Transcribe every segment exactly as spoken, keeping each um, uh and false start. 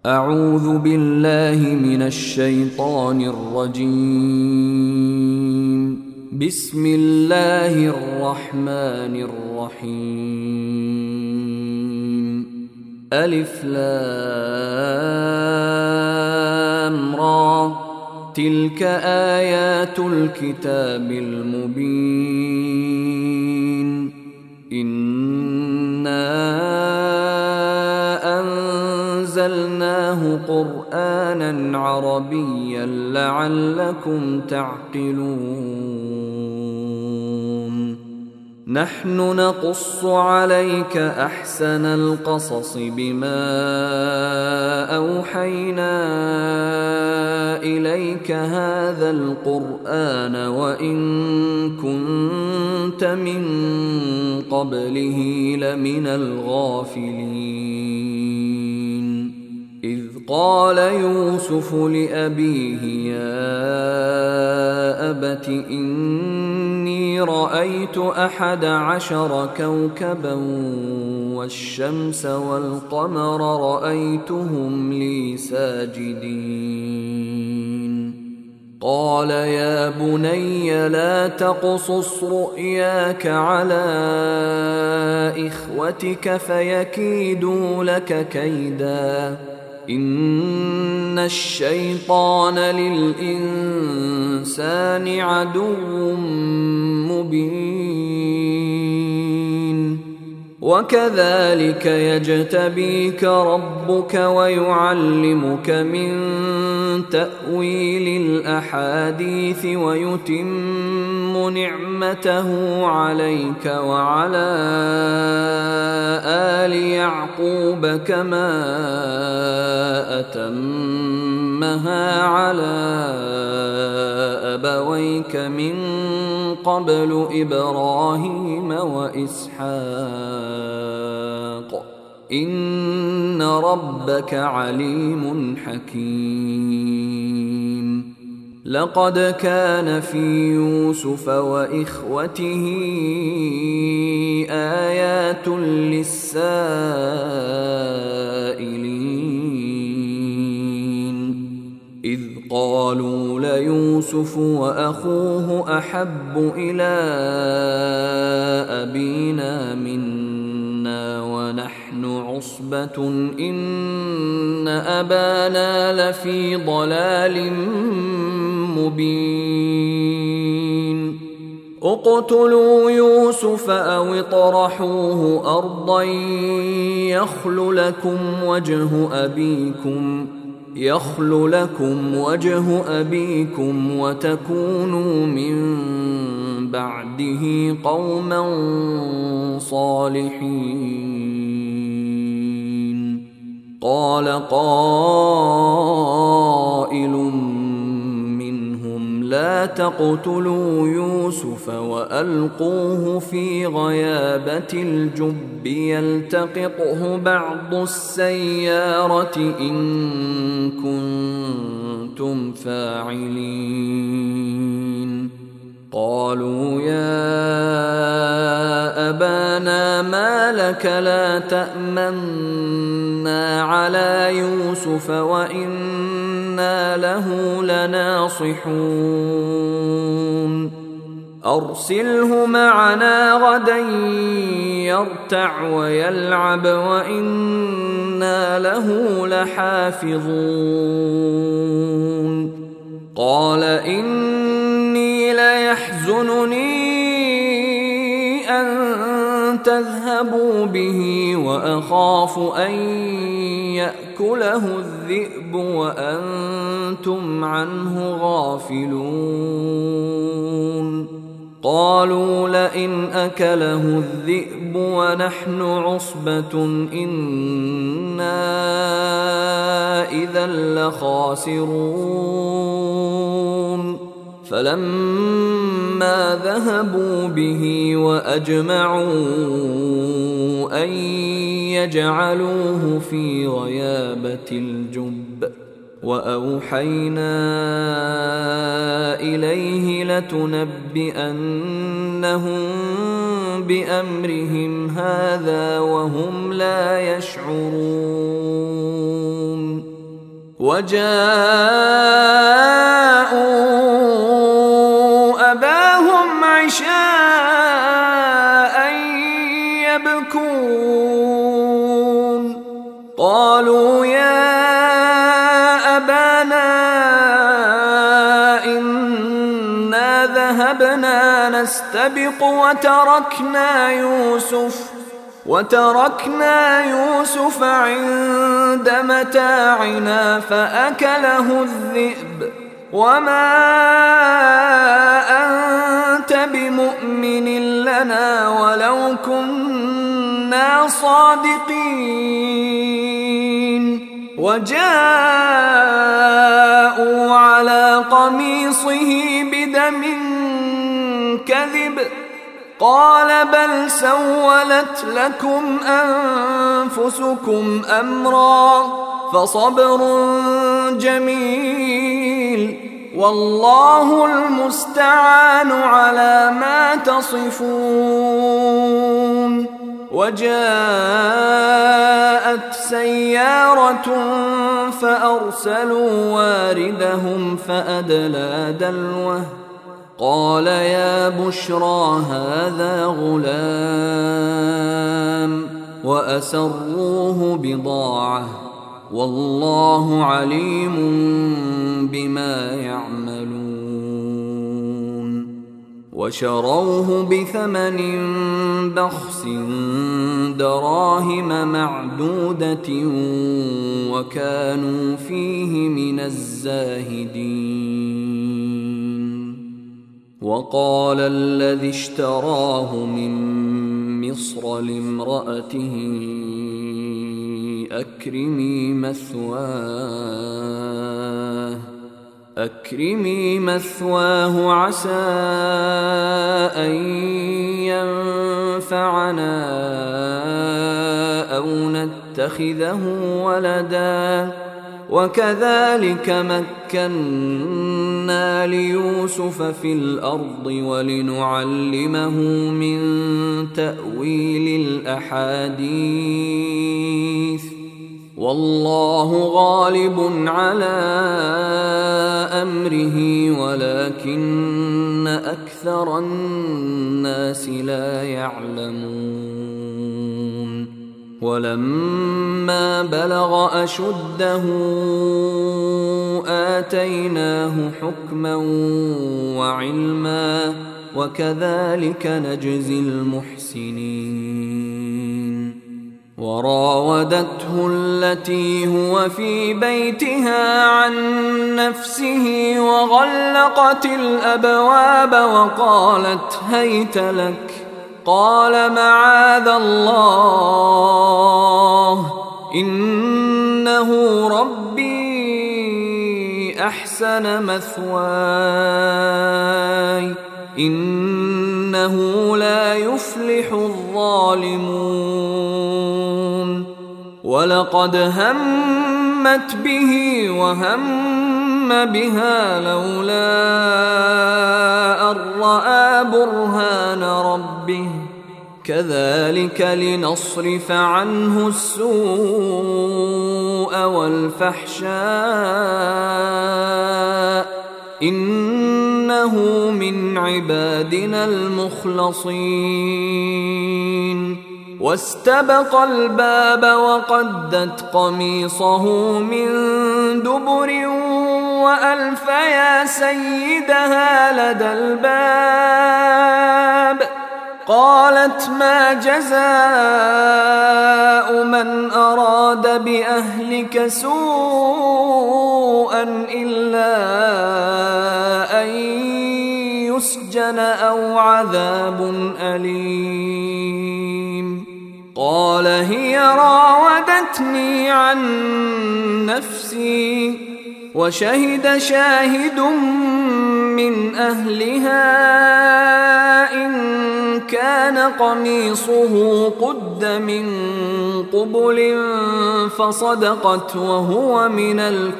أعوذ بالله من الشيطان الرجيم. بسم الله الرحمن الرحيم. ألف لام را، تلك آيات الكتاب المبين. إنا أنزلناه قرآنا عربيا لعلكم تعقلون. نحن نقص عليك أحسن القصص بما أوحينا إليك هذا القرآن وإن كنت من قبله لمن الغافلين. إذ قال يوسف لأبيه يا أبت إني رأيت أحد عشر كوكبا والشمس والقمر رأيتهم لي ساجدين. قال يا بني لا تقصص رؤياك على إخوتك فيكيدوا لك كيدا، إن الشيطان للإنسان عدو مبين. وكذلك يجتبيك ربك ويعلمك من تأويل الأحاديث ويتم نعمته عليك وعلى آل يعقوب كما أتمها على أبويك من قبل إبراهيم وإسحاق، إن ربك عليم حكيم. لقد كان في يوسف وإخوته آيات للسائلين، إذ قالوا ليوسف وأخوه أحب إلى أبينا منا ونحن عصبة إن أبانا لفي ضلال مبين. اقتلوا يوسف أو اطرحوه أرضا يخل لكم وجه أبيكم يخل لكم وجه أبيكم وتكونوا من بعده قوما صالحين. قال قائل منهم لا تقتلوا يوسف وألقوه في غيابة الجب يلتقطه بعض السيارة إن كنتم فاعلين. قالوا يا أبانا ما لك لا تأمنا على يوسف وإنا له لناصحون. أرسله معنا غدا يرتع ويلعب وإنا له لحافظون. قال إني ليحزنني أن تذهبوا به وأخاف أن يأكله الذئب وأنتم عنه غافلون. قالوا لئن أكله الذئب ونحن عصبة إنا إذا لخاسرون. فلما ذهبوا به وأجمعوا أن يجعلوه في غيابة الجب وأوحينا إليه لتنبئنهم بأمرهم هذا وهم لا يشعرون وجاءوا أباهم عشاء يبكون قالوا يا أبانا إنا ذهبنا نستبق وتركنا يوسف وتركنا يوسف عند متاعنا فأكله الذئب وما أنت بمؤمن لنا ولو كنا صادقين وجاءوا على قميصه بدم كذب قال بل سولت لكم أنفسكم أمرا فصبر جميل والله المستعان على ما تصفون. وجاءت سيارة فأرسلوا واردهم فأدلى دلوه قال يا بشرى هذا غلام وأسروه بضاعة والله عليم بما يعملون. وشروه بثمن بخس دراهم معدودة وكانوا فيه من الزاهدين. وقال الذي اشتراه من مصر لامرأته أكرمي مثواه أكرمي مثواه عسى أن ينفعنا أو نتخذه ولدا وكذلك مكنا ليوسف في الأرض ولنعلمه من تأويل الأحاديث والله غالب على أمره ولكن أكثر الناس لا يعلمون. ولما بلغ أشده آتيناه حكما وعلما وكذلك نجزي المحسنين. وراودته التي هو في بيتها عن نفسه وغلقت الأبواب وقالت هيت لك قال معاذ الله إنه ربي أحسن مثواي إنه لا يفلح الظالمون. ولقد همت به وهم بها لولا أن رأى برهان ربه كذلك لنصرف عنه السوء والفحشاء إنه من عبادنا المخلصين. واستبق الباب وقدت قميصه من دبر وألف يا سيدها لدى الباب قالت ما جزاء من أراد بأهلك سوءا إلا أن يسجن أو عذاب أليم. قال هي راودتني عن نفسي وشهد شاهد من أهلها إن كان قميصه قد من قبل فصدقت وهو من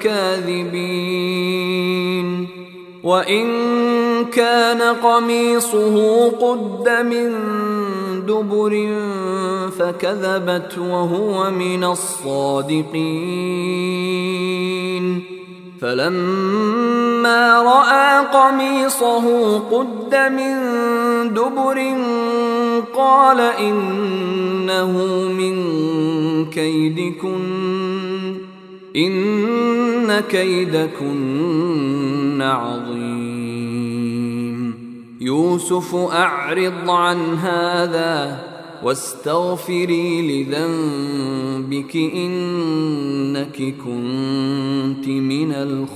الكاذبين وإن كان قميصه قد من دبر فكذبت وهو من الصادقين فلما رأى قميصه قد من دبر قال إنه من كيدكن إن كيدكن عظيم يوسف أعرض عن هذا واستغفري لذنبك إنك كنت من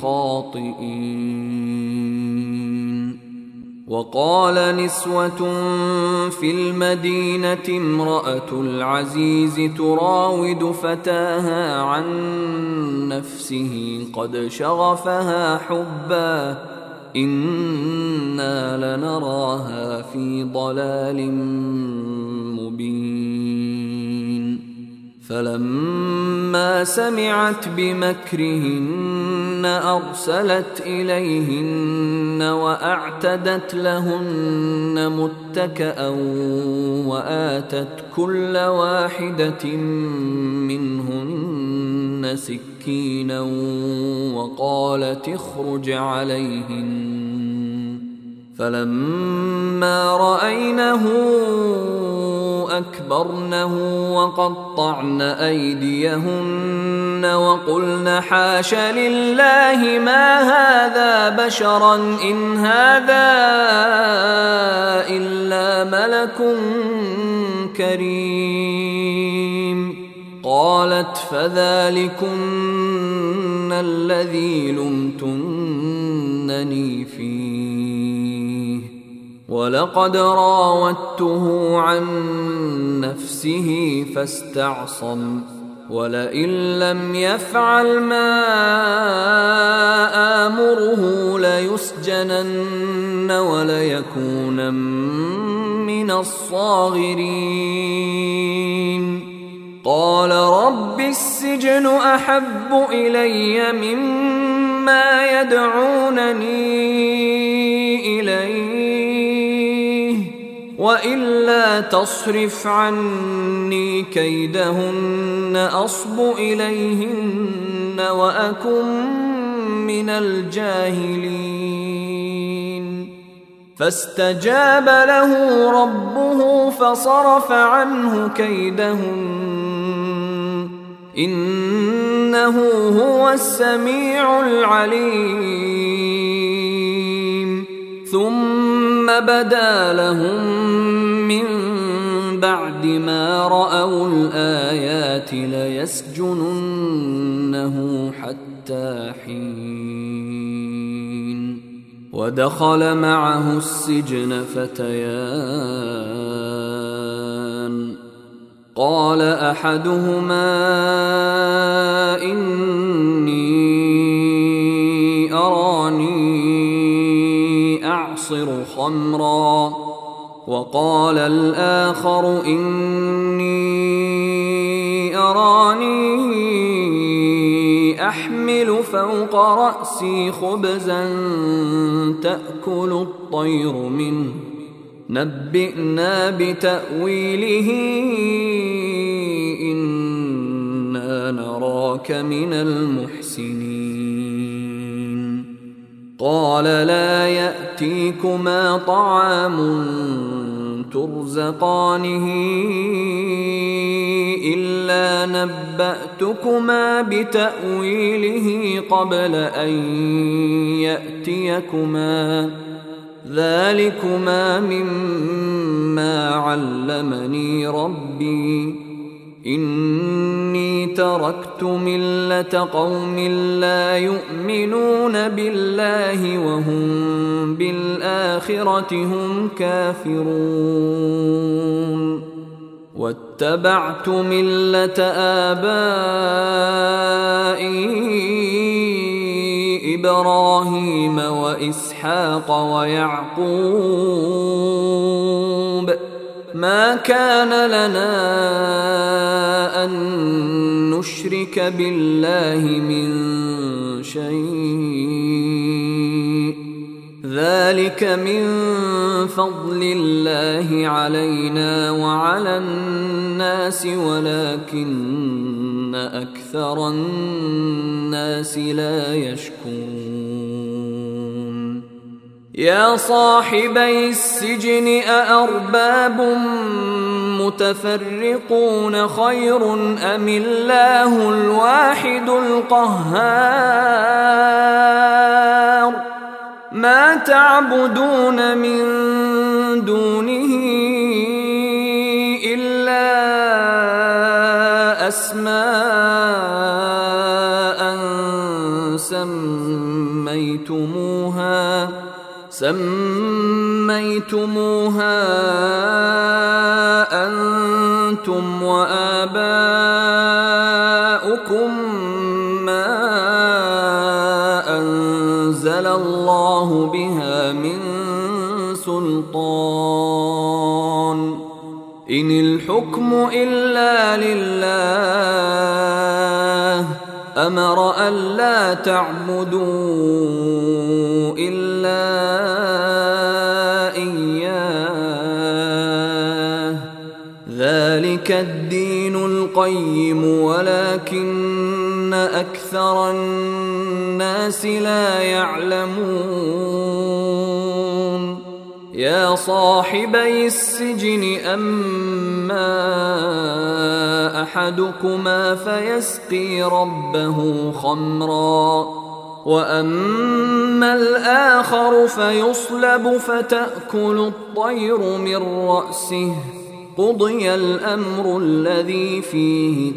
الخاطئين. وقال نسوة في المدينة امرأة العزيز تراود فتاها عن نفسه قد شغفها حبا إنا لنراها في ضلال مبين. فلما سمعت بمكرهن أرسلت إليهن وأعتدت لهن متكأ وآتت كل واحدة منهن سكينا وقالت اخرج عليهن فلما رأينه أكبرنه وقطعن أيديهن وقلن حاش لله ما هذا بشرا إن هذا إلا ملك كريم. قالت فذلكن الذي لمتنني فيه ولقد راودته عن نفسه فاستعصم ولئن لم يفعل ما آمره ليسجنن وليكون من الصاغرين. قال رب السجن أحب إلي مما يدعونني إليه وإلا تصرف عني كيدهن أصب إليهن وأكن من الجاهلين. فاستجاب له ربه فصرف عنه كيدهن إنه هو السميع العليم. ثم بدا لهم من بعد ما رأوا الآيات ليسجننه حتى حين. ودخل معه السجن فتيان قال أحدهما إني أراني أعصر خمرا وقال الآخر إني أراني أحمل فوق رأسي خبزا تأكل الطير منه نبئنا بتأويله إنا نراك من المحسنين. قال لا يأتيكما طعام ترزقانه إلا نبأتكما بتأويله قبل أن يأتيكما ذلكما مما علمني ربي إني تركت ملة قوم لا يؤمنون بالله وهم بالآخرة هم كافرون واتبعت ملة آبائي إبراهيم وإسحاق ويعقوب ما كان لنا أن نشرك بالله من شيء ذلك من فضل الله علينا وعلى الناس ولكن أكثر الناس لا يشكرون يا صاحبي السجن أأرباب متفرقون خير أم الله الواحد القهار ما تعبدون من دونه إلا أسماء سميتموها سميتموها أنتم وآباؤكم ما أنزل الله بها من سلطان إن الحكم إلا لله أمر ألا تعبدوا إلا إياه ذلك الدين القيم ولكن أكثر الناس لا يعلمون يا صاحبي السجن أما أحدكما فيسقي ربه خمرا وأما الآخر فيصلب فتأكل الطير من رأسه قضي الأمر الذي فيه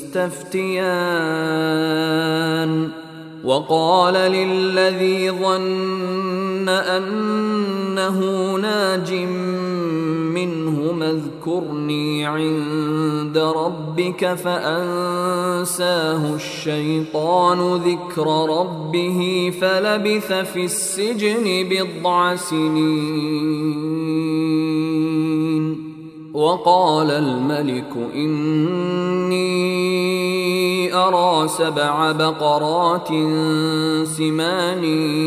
تستفتيان وقال للذي ظن أنه ناج منهما اذكرني عند ربك فأنساه الشيطان ذكر ربه فلبث في السجن بضع سنين وقال الملك إني أرى سبع بقرات سمان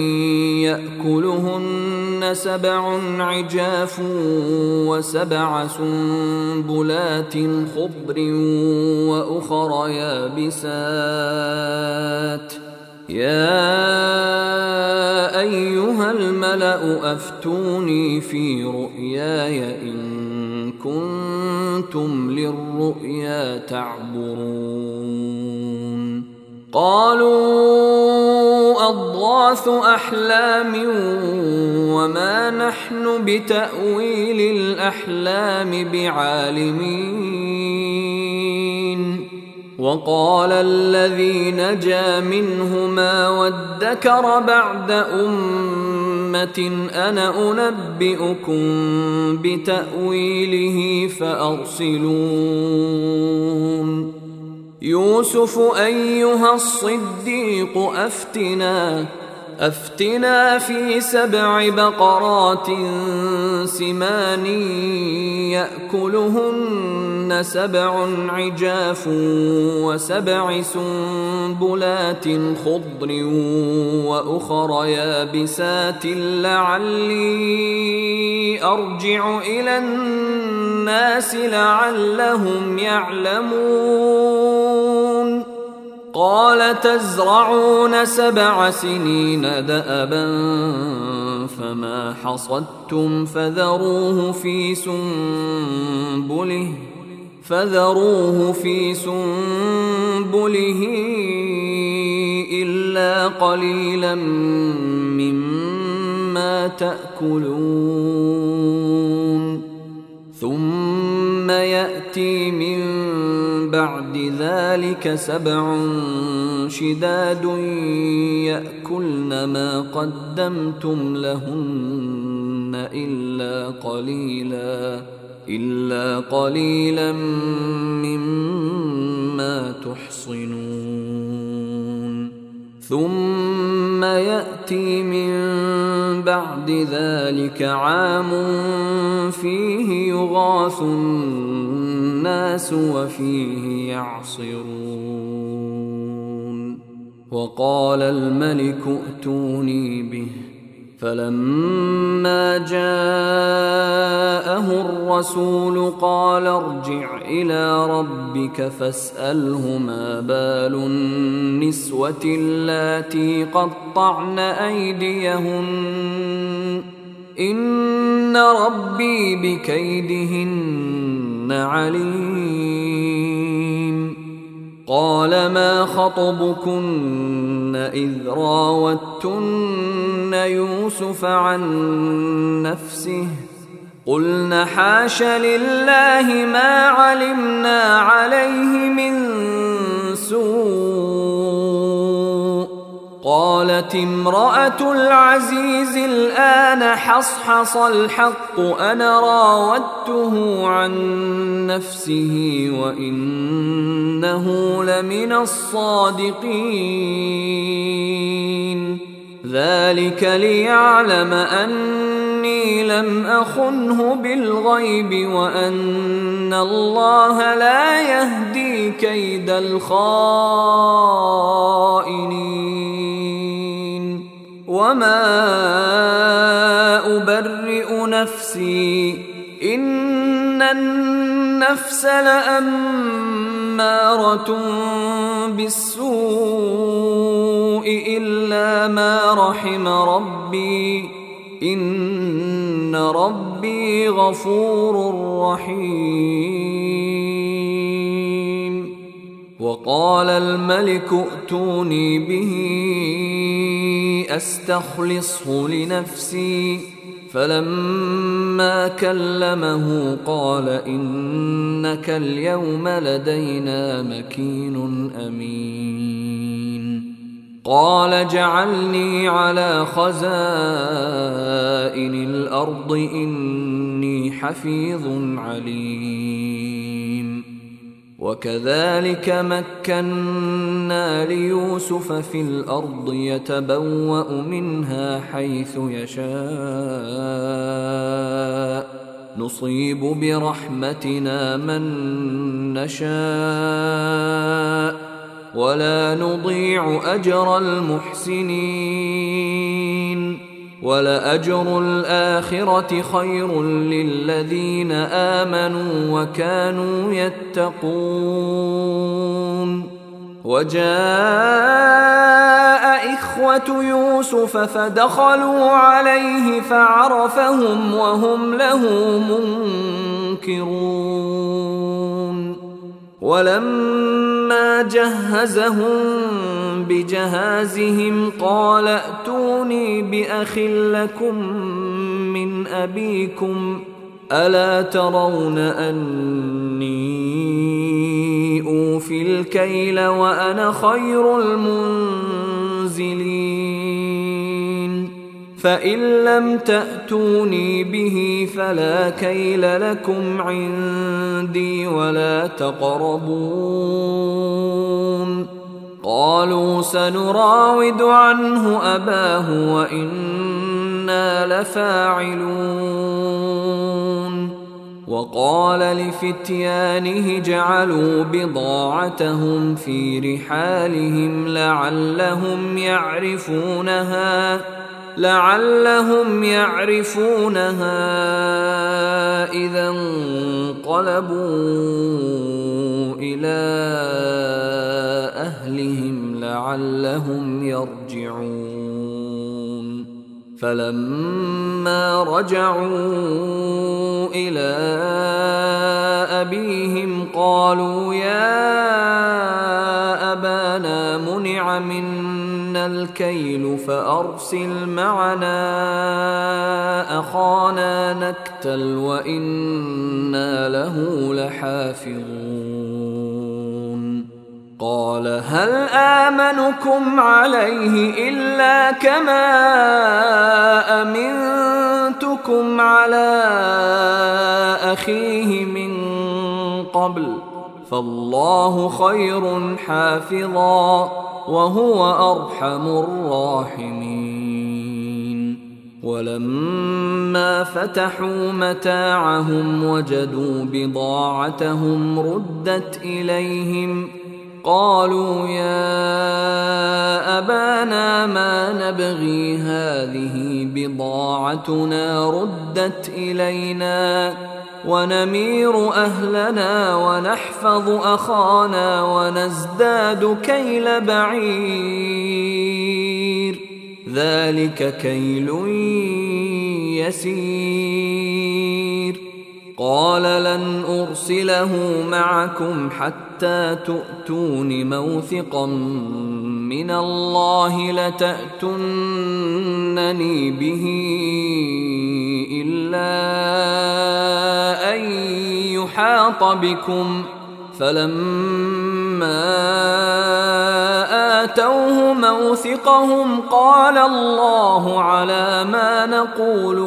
يأكلهن سبع عجاف وسبع سنبلات خضر وأخر يابسات يا أيها الملأ أفتوني في رؤياي إن كنتم للرؤيا تعبرون قالوا أضغاث أحلام وما نحن بتأويل الأحلام بعالمين وقال الذي نجا منهما وادكر بعد أمة أنا أنبئكم بتأويله فأرسلون يوسف أيها الصديق أفتنا أفتنا في سبع بقرات سمان يأكلهن سبع عجاف وسبع سنبلات خضر وأخر يابسات لعلي أرجع إلى الناس لعلهم يعلمون قال تزرعون سبع سنين دأبا فما حصدتم فذروه في سنبله فذروه في سنبله إلا قليلا مما تأكلون ثم يأتي من بعد ذلك سبع شداد يأكلن ما قدمتم لهن إلا قليلا إلا قليلا مما تحصنون ثم يأتي من بعد ذلك عام فيه يغاث الناس وفيه يعصرون وقال الملك ائتوني به فلما جاءه الرسول قال ارجع إلى ربك فاسأله ما بال النسوة اللاتي قطعن أيديهن إن ربي بكيدهن عليم. قال ما خطبكن إذ راوتن يوسف عن نفسه قلن حاش لله ما علمنا عليه من سوء. قالت امرأة العزيز الآن حصحص الحق أنا راودته عن نفسه وإنه لمن الصادقين. ذلك ليعلم أني لم أخنه بالغيب وأن الله لا يهدي كيد الخائنين. وما أبرئ نفسي إن النفس لأمارة بالسوء إلا ما رحم ربي إن ربي غفور رحيم. وقال الملك ائتوني به أستخلصه لنفسي فلما كلمه قال إنك اليوم لدينا مكين أمين. قال اجعلني على خزائن الأرض إني حفيظ عليم. وكذلك مكنا ليوسف في الأرض يتبوأ منها حيث يشاء نصيب برحمتنا من نشاء ولا نضيع أجر المحسنين. ولأجر الآخرة خير للذين آمنوا وكانوا يتقون. وجاء إخوة يوسف فدخلوا عليه فعرفهم وهم له منكرون. ولما جهزهم بجهازهم قال ائتوني بأخ لكم من أبيكم ألا ترون أني أوفي الكيل وأنا خير المنزلين. فإن لم تأتوني به فلا كيل لكم عندي ولا تقربون. قالوا سنراود عنه أباه وإنا لفاعلون. وقال لفتيانه جعلوا بضاعتهم في رحالهم لعلهم يعرفونها لعلهم يعرفونها إذا انقلبوا إلى أهلهم لعلهم يرجعون. فلما رجعوا إلى أبيهم قالوا يا أبانا منع منا الكيل فأرسل معنا أخانا نكتل وإنا له لحافظون. قال هل آمنكم عليه إلا كما أمنتكم على أخيه من قبل فالله خير حافظا وهو أرحم الراحمين. ولما فتحوا متاعهم وجدوا بضاعتهم ردت إليهم قالوا يا أبانا ما نبغي هذه بضاعتنا ردت إلينا ونمير أهلنا ونحفظ أخانا ونزداد كيل بعير ذلك كيل يسير قال لن أرسله معكم حتى تؤتون موثقا من الله لتأتونني به إلا أن يحاط بكم فلما آتوه موثقهم قال الله على ما نقول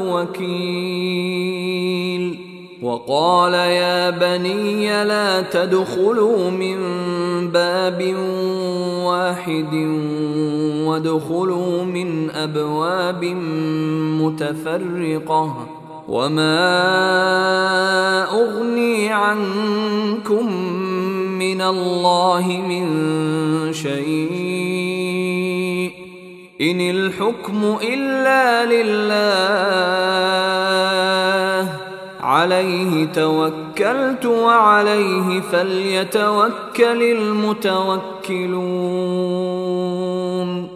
وكيل وقال يا بني لا تدخلوا من باب واحد وادخلوا من أبواب متفرقة وما أغني عنكم من الله من شيء إن الحكم إلا لله عليه توكلت وعليه فليتوكل المتوكلون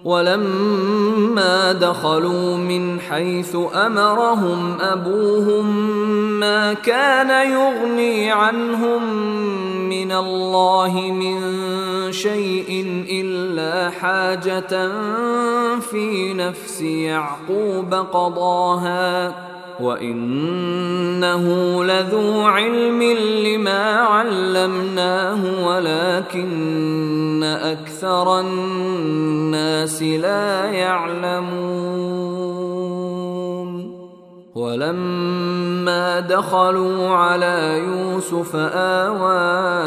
ولما دخلوا من حيث أمرهم أبوهم ما كان يغني عنهم من الله من شيء إلا حاجة في نفس يعقوب قضاها وإنه لذو علم لما علمناه ولكن أكثر الناس لا يعلمون ولما دخلوا على يوسف آوى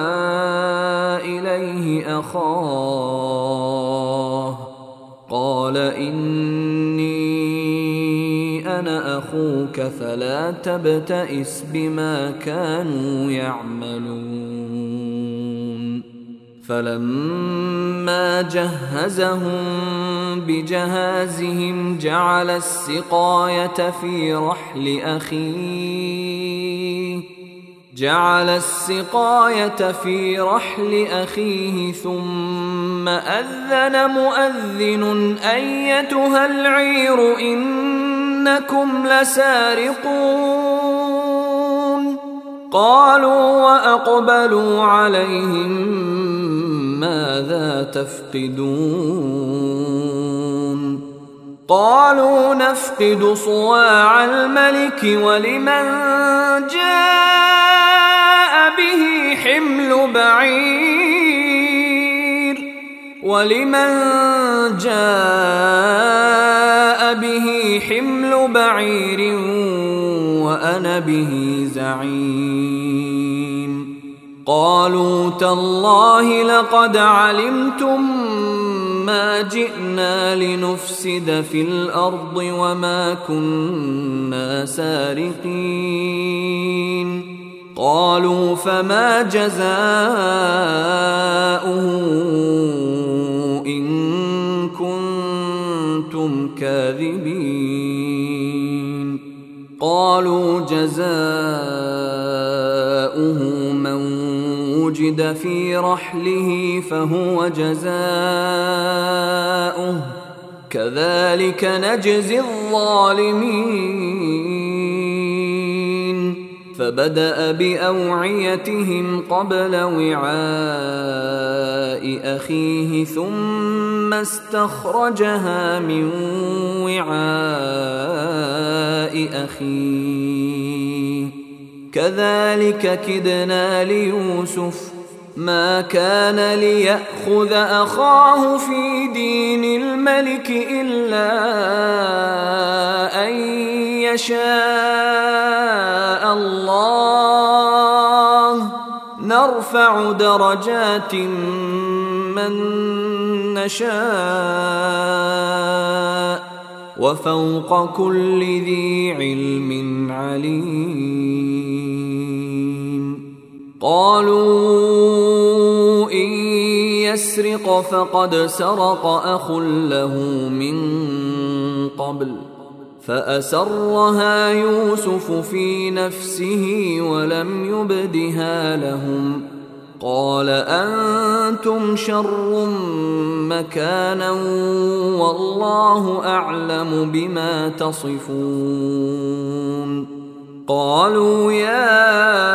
إليه أخاه قال إني أنا أخوك فلا تبتئس بما كانوا يعملون فلما جهزهم بجهازهم جعل السقاية في رحل أخيه جعل السقاية في رحل أخيه ثم أذن مؤذن أيتها العير إنكم لسارقون قالوا وأقبلوا عليهم ماذا تفقدون قالوا نفقد صواع الملك ولمن جاء به حمل بعير ولمن جاء به حمل بعير وأنا به زعيم قالوا تالله لقد علمتم ما جئنا لنفسد في الأرض وما كنا سارقين قالوا فما جزاؤه إن كنتم كاذبين قالوا جزاؤه من وجد في رحله فهو جزاؤه كذلك نجزي الظالمين فبدأ بأوعيتهم قبل وعاء أخيه ثم استخرجها من وعاء أخيه كذلك كدنا ليوسف ما كان ليأخذ أخاه في دين الملك إلا أن يشاء الله نرفع درجات من نشاء وفوق كل ذي علم عليم قالوا إن يسرق فقد سرق أخ له من قبل فأسرها يوسف في نفسه ولم يبدها لهم قال أنتم شر مكانا والله أعلم بما تصفون قالوا يا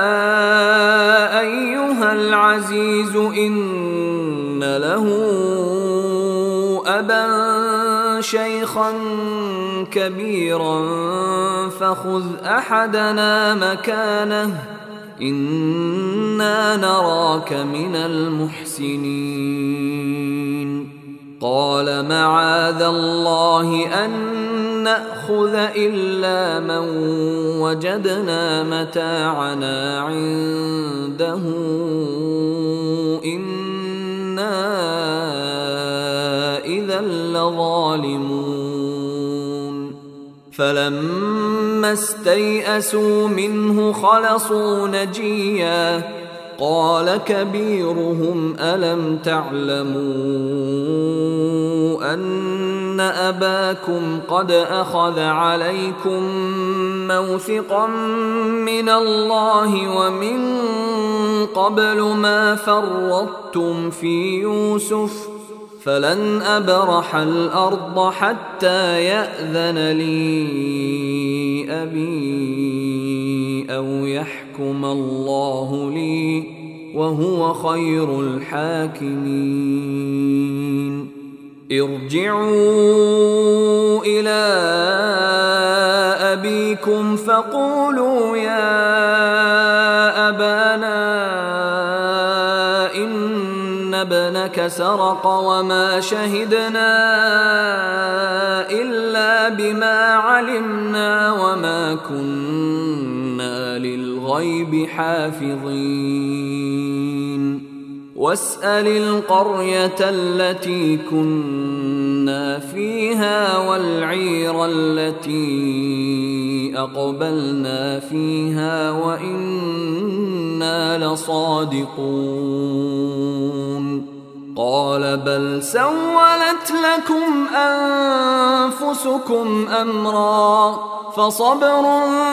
أيها العزيز إن له أبا شيخا كبيرا فخذ أحدنا مكانه إنا نراك من المحسنين قال معاذ الله أن نأخذ إلا من وجدنا متاعنا عنده إنا إذا لظالمون فلما استيئسوا منه خلصوا نجيا قال كبيرهم ألم تعلموا أن أباكم قد أخذ عليكم موثقا من الله ومن قبل ما فرطتم في يوسف فلن أبرح الأرض حتى يأذن لي أبي أو يحكم الله لي وهو خير الحاكمين ارجعوا إلى أبيكم فقولوا يا أبانا إن ابنك سرق وما شهدنا إلا بما علمنا وما كنا للغيب حافظين واسأل القرية التي كنا فيها والعير التي أقبلنا فيها وإنا لصادقون قال بل سولت لكم أنفسكم أمرا فصبر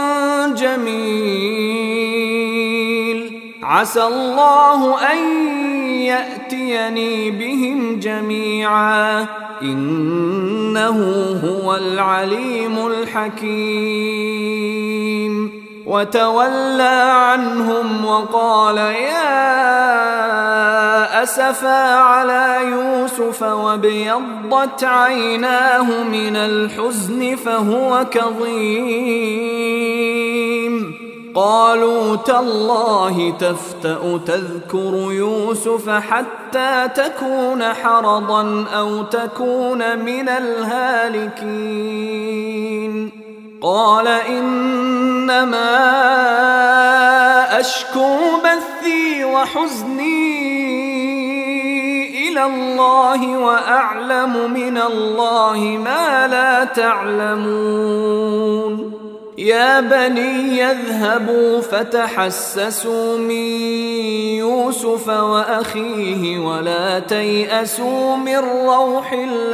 جميل عسى الله أن يأتيني بهم جميعا إنه هو العليم الحكيم وتولى عنهم وقال يا أسفا على يوسف وابيضت عيناه من الحزن فهو كظيم قالوا تالله تفتأ تذكر يوسف حتى تكون حرضا أو تكون من الهالكين قال إنما أشكو بثي وحزني إلى الله وأعلم من الله ما لا تعلمون يا بني يذهبوا فتحسسوا من يوسف وأخيه ولا تيأسوا من روح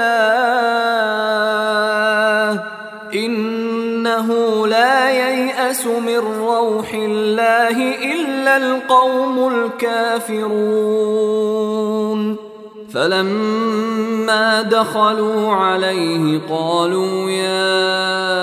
الله إنه لا ييأس من روح الله إلا القوم الكافرون فلما دخلوا عليه قالوا يا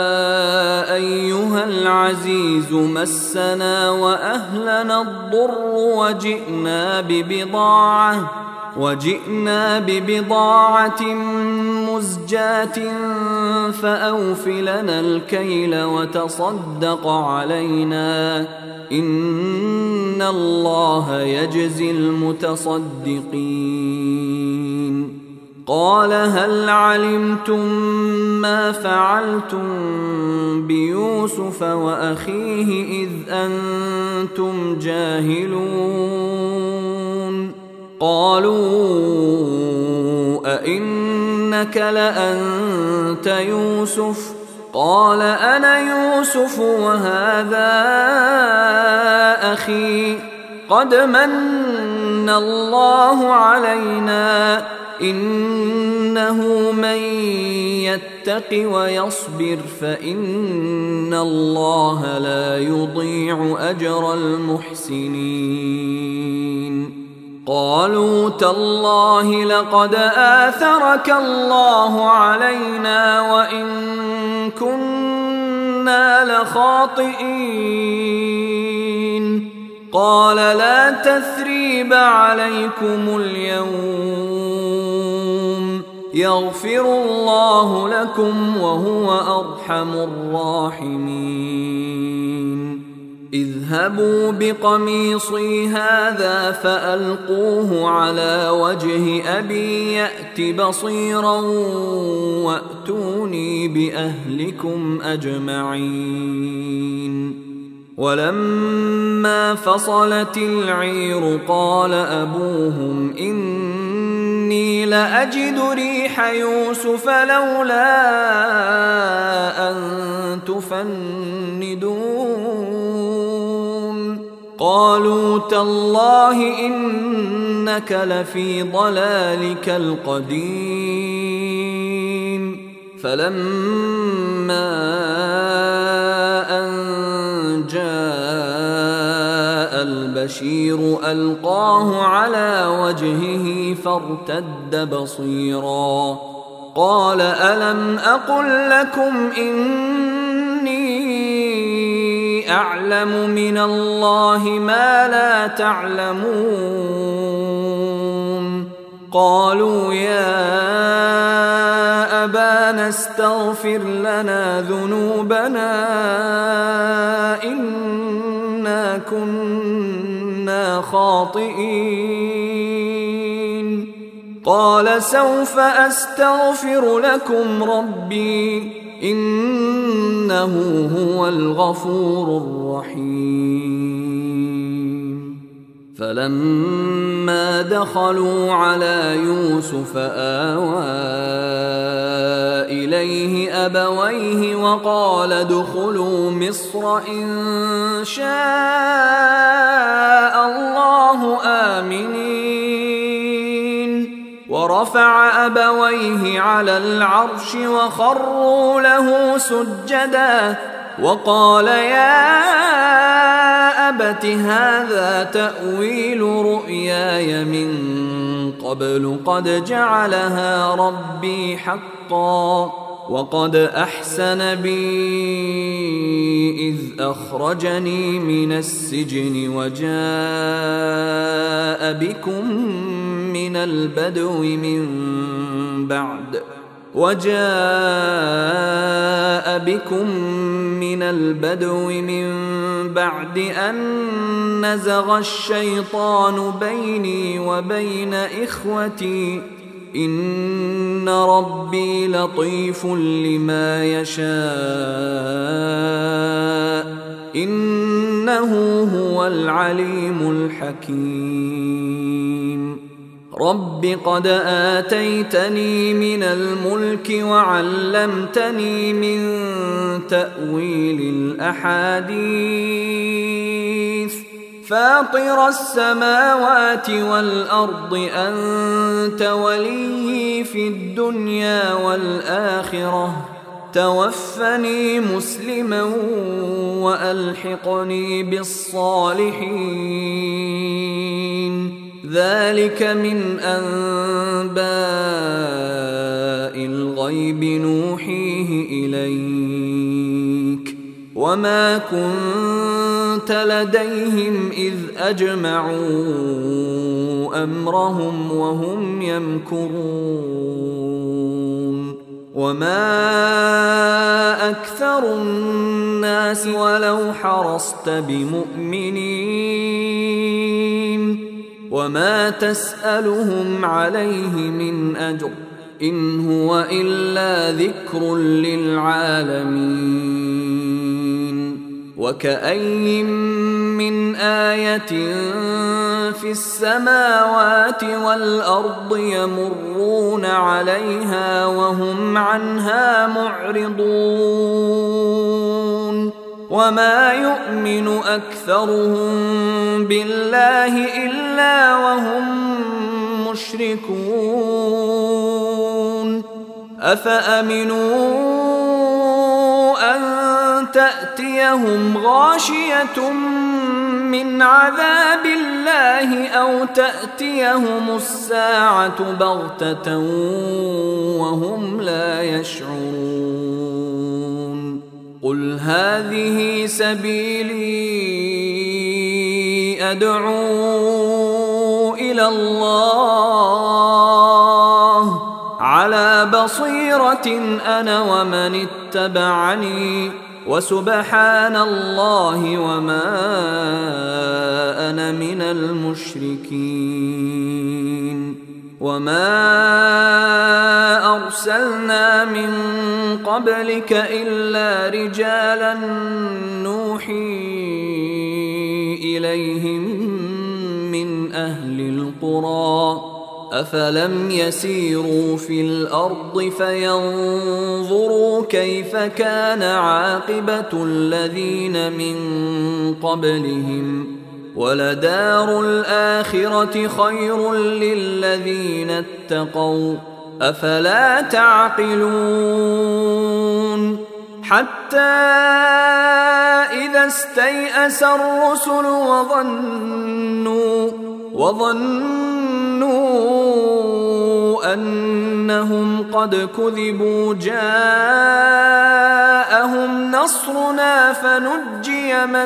أيها العزيز مسنا وأهلنا الضر وجئنا ببضاعة وجئنا ببضاعة مزجاة فأوف لنا الكيل وتصدق علينا إن الله يجزي المتصدقين قال هل علمتم ما فعلتم بيوسف وأخيه إذ أنتم جاهلون قالوا أئنك لأنت يوسف قال أنا يوسف وهذا أخي قد من الله علينا إنه من يتق ويصبر فإن الله لا يضيع أجر المحسنين. قالوا تالله لقد آثرك الله علينا وإن كنا لخاطئين. قال لا تثريب عليكم اليوم يغفر الله لكم وهو أرحم الراحمين. اذهبوا بقميصي هذا فألقوه على وجه أبي يأت بصيرا وأتوني بأهلكم أجمعين. ولما فصلت العير قال أبوهم إني لأجد ريح يوسف لولا أن تفندون. قالوا تالله إنك لفي ضلالك القديم. فلما أن جاء البشير ألقاه على وجهه فارتد بصيرا قال ألم أقل لكم إني أعلم من الله ما لا تعلمون. قالوا يا أبانا استغفر لنا ذنوبنا إنا كنا خاطئين. قال سوف أستغفر لكم ربي إنه هو الغفور الرحيم. فلما دخلوا على يوسف آوى إليه أبويه وقال ادخلوا مصر إن شاء الله آمنين. ورفع أبويه على العرش وخروا له سجدا وقال يا أبت هذا تأويل رؤياي من قبل قد جعلها ربي حقا وقد أحسن بي إذ أخرجني من السجن وجاء بكم من البدو من بعد وجاء بكم من البدو من بعد أن نزغ الشيطان بيني وبين إخوتي إن ربي لطيف لما يشاء إنه هو العليم الحكيم. رب قد آتيتني من الملك وعلمتني من تأويل الأحاديث فاطر السماوات والأرض أنت ولي في الدنيا والآخرة توفني مسلما وألحقني بالصالحين. ذلك من أنباء الغيب نوحيه إليك وما كنت لديهم إذ أجمعوا أمرهم وهم يمكرون. وما أكثر الناس ولو حرصت بمؤمنين وما تسألهم عليه من أجر إن هو إلا ذكر للعالمين. وكأي من آية في السماوات والأرض يمرون عليها وهم عنها معرضون وما يؤمن أكثرهم بالله إلا وهم مشركون. المشركون أفأمنوا أن تأتيهم غاشية من عذاب الله أو تأتيهم الساعة بغتة وهم لا يشعرون قل هذه سبيلي أدعو إلى الله على بصيرة أنا ومن اتبعني وسبحان الله وما أنا من المشركين وما أرسلنا من قبلك إلا رجالا نوحي إليهم من أهل القرى أفلم يسيروا في الأرض فينظروا كيف كان عاقبة الذين من قبلهم ولدار الآخرة خير للذين اتقوا أفلا تعقلون حتى إذا استيأس الرسل وظنوا وظنوا أنهم قد كذبوا جاءهم نصرنا فنجي من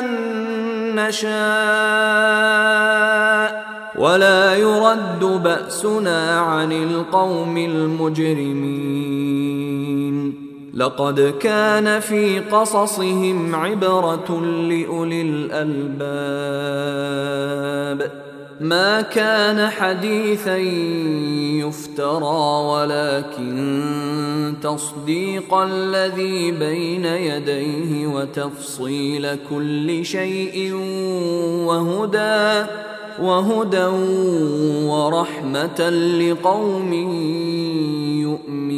نشاء ولا يرد بأسنا عن القوم المجرمين لقد كان في قصصهم عبرة لأولي الألباب ما كان حديثا يفترى ولكن تصديق الذي بين يديه وتفصيل كل شيء وهدى وهدى ورحمة لقوم يؤمنون